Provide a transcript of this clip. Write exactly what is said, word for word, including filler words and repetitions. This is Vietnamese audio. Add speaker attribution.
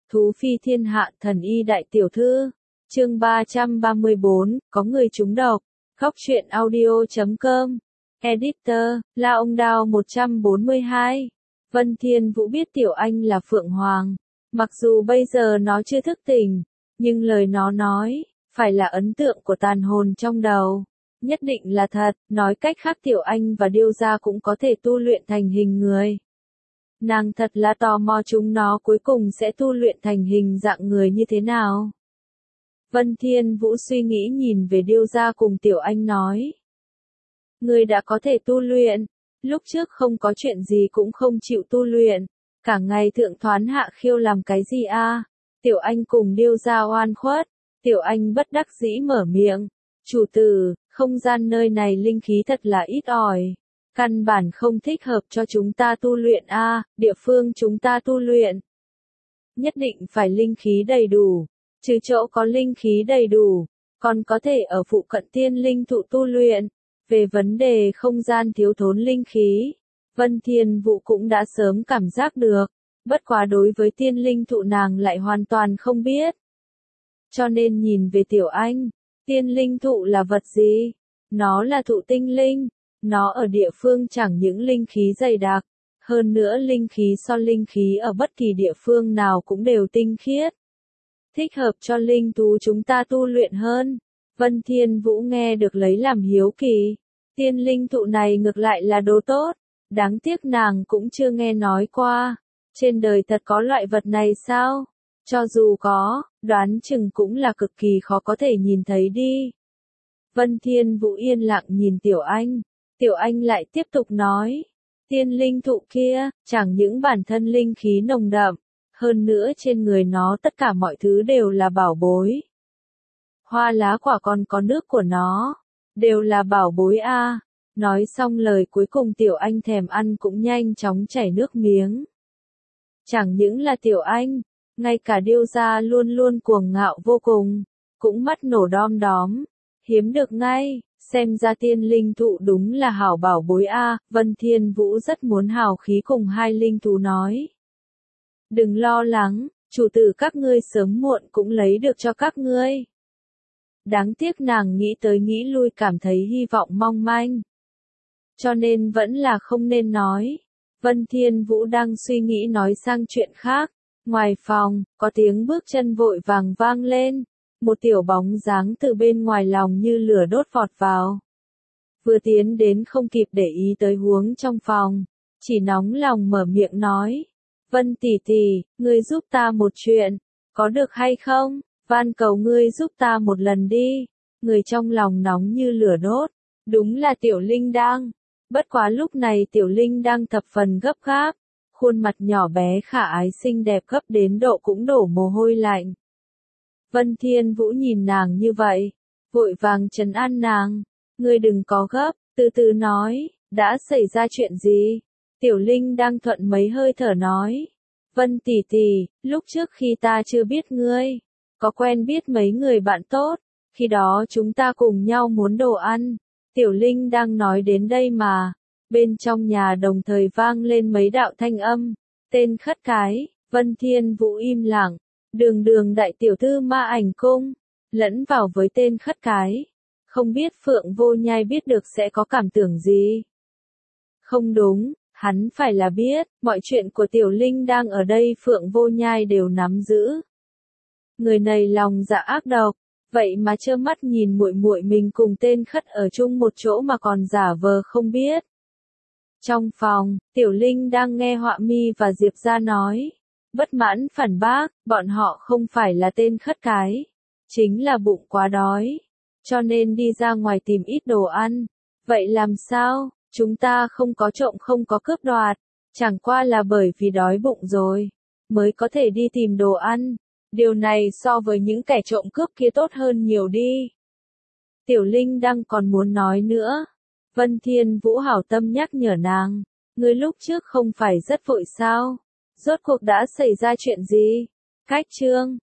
Speaker 1: Thú phi thiên hạ thần y đại tiểu thư. Chương ba trăm ba mươi bốn, có người trúng độc. Góc truyện audio chấm com. Editor, La Ông Đao một trăm bốn mươi hai. Vân Thiên Vũ biết Tiểu Anh là Phượng Hoàng. Mặc dù bây giờ nó chưa thức tỉnh, nhưng lời nó nói, phải là ấn tượng của tàn hồn trong đầu. Nhất định là thật, nói cách khác Tiểu Anh và Điêu Gia cũng có thể tu luyện thành hình người. Nàng thật là tò mò chúng nó cuối cùng sẽ tu luyện thành hình dạng người như thế nào. Vân Thiên Vũ suy nghĩ nhìn về Điêu Gia cùng Tiểu Anh nói. Người đã có thể tu luyện, lúc trước không có chuyện gì cũng không chịu tu luyện, cả ngày thượng thoán hạ khiêu làm cái gì a? À? Tiểu Anh cùng Điêu Gia oan khuất, Tiểu Anh bất đắc dĩ mở miệng. Chủ tử, không gian nơi này linh khí thật là ít ỏi. Căn bản không thích hợp cho chúng ta tu luyện a, à, địa phương chúng ta tu luyện. Nhất định phải linh khí đầy đủ, trừ chỗ có linh khí đầy đủ, còn có thể ở phụ cận tiên linh thụ tu luyện. Về vấn đề không gian thiếu thốn linh khí, Vân Thiên Vũ cũng đã sớm cảm giác được, bất quá đối với tiên linh thụ nàng lại hoàn toàn không biết. Cho nên nhìn về Tiểu Anh, tiên linh thụ là vật gì? Nó là thụ tinh linh. Nó ở địa phương chẳng những linh khí dày đặc, hơn nữa linh khí so linh khí ở bất kỳ địa phương nào cũng đều tinh khiết. Thích hợp cho linh thú chúng ta tu luyện hơn. Vân Thiên Vũ nghe được lấy làm hiếu kỳ. Tiên linh thụ này ngược lại là đồ tốt, đáng tiếc nàng cũng chưa nghe nói qua. Trên đời thật có loại vật này sao? Cho dù có, đoán chừng cũng là cực kỳ khó có thể nhìn thấy đi. Vân Thiên Vũ yên lặng nhìn Tiểu Anh. Tiểu Anh lại tiếp tục nói, tiên linh thụ kia, chẳng những bản thân linh khí nồng đậm, hơn nữa trên người nó tất cả mọi thứ đều là bảo bối. Hoa lá quả còn có nước của nó, đều là bảo bối a. À. Nói xong lời cuối cùng Tiểu Anh thèm ăn cũng nhanh chóng chảy nước miếng. Chẳng những là Tiểu Anh, ngay cả Điêu Gia luôn luôn cuồng ngạo vô cùng, cũng mắt nổ đom đóm, hiếm được ngay. Xem ra tiên linh thụ đúng là hảo bảo bối a, à. Vân Thiên Vũ rất muốn hào khí cùng hai linh thú nói. Đừng lo lắng, chủ tử các ngươi sớm muộn cũng lấy được cho các ngươi. Đáng tiếc nàng nghĩ tới nghĩ lui cảm thấy hy vọng mong manh. Cho nên vẫn là không nên nói. Vân Thiên Vũ đang suy nghĩ nói sang chuyện khác. Ngoài phòng, có tiếng bước chân vội vàng vang lên. Một tiểu bóng dáng từ bên ngoài lòng như lửa đốt vọt vào. Vừa tiến đến không kịp để ý tới huống trong phòng, chỉ nóng lòng mở miệng nói. Vân tỷ tỷ, ngươi giúp ta một chuyện, có được hay không? Van cầu ngươi giúp ta một lần đi. Người trong lòng nóng như lửa đốt, đúng là Tiểu Linh đang. Bất quá lúc này Tiểu Linh đang thập phần gấp gáp, khuôn mặt nhỏ bé khả ái xinh đẹp gấp đến độ cũng đổ mồ hôi lạnh. Vân Thiên Vũ nhìn nàng như vậy, vội vàng trấn an nàng, ngươi đừng có gấp, từ từ nói, đã xảy ra chuyện gì? Tiểu Linh đang thuận mấy hơi thở nói, Vân tỷ tỷ, lúc trước khi ta chưa biết ngươi, có quen biết mấy người bạn tốt, khi đó chúng ta cùng nhau muốn đồ ăn. Tiểu Linh đang nói đến đây mà, bên trong nhà đồng thời vang lên mấy đạo thanh âm, tên khất cái. Vân Thiên Vũ im lặng. Đường đường đại tiểu thư Ma Ảnh Cung, lẫn vào với tên khất cái. Không biết Phượng Vô Nhai biết được sẽ có cảm tưởng gì? Không đúng, hắn phải là biết, mọi chuyện của Tiểu Linh đang ở đây Phượng Vô Nhai đều nắm giữ. Người này lòng dạ ác độc, vậy mà trơ mắt nhìn muội muội mình cùng tên khất ở chung một chỗ mà còn giả vờ không biết. Trong phòng, Tiểu Linh đang nghe Họa Mi và Diệp Gia nói. Bất mãn phản bác, bọn họ không phải là tên khất cái, chính là bụng quá đói, cho nên đi ra ngoài tìm ít đồ ăn. Vậy làm sao, chúng ta không có trộm không có cướp đoạt, chẳng qua là bởi vì đói bụng rồi, mới có thể đi tìm đồ ăn. Điều này so với những kẻ trộm cướp kia tốt hơn nhiều đi. Tiểu Linh đang còn muốn nói nữa. Vân Thiên Vũ hảo tâm nhắc nhở nàng, ngươi lúc trước không phải rất vội sao? Rốt cuộc đã xảy ra chuyện gì? Cách chương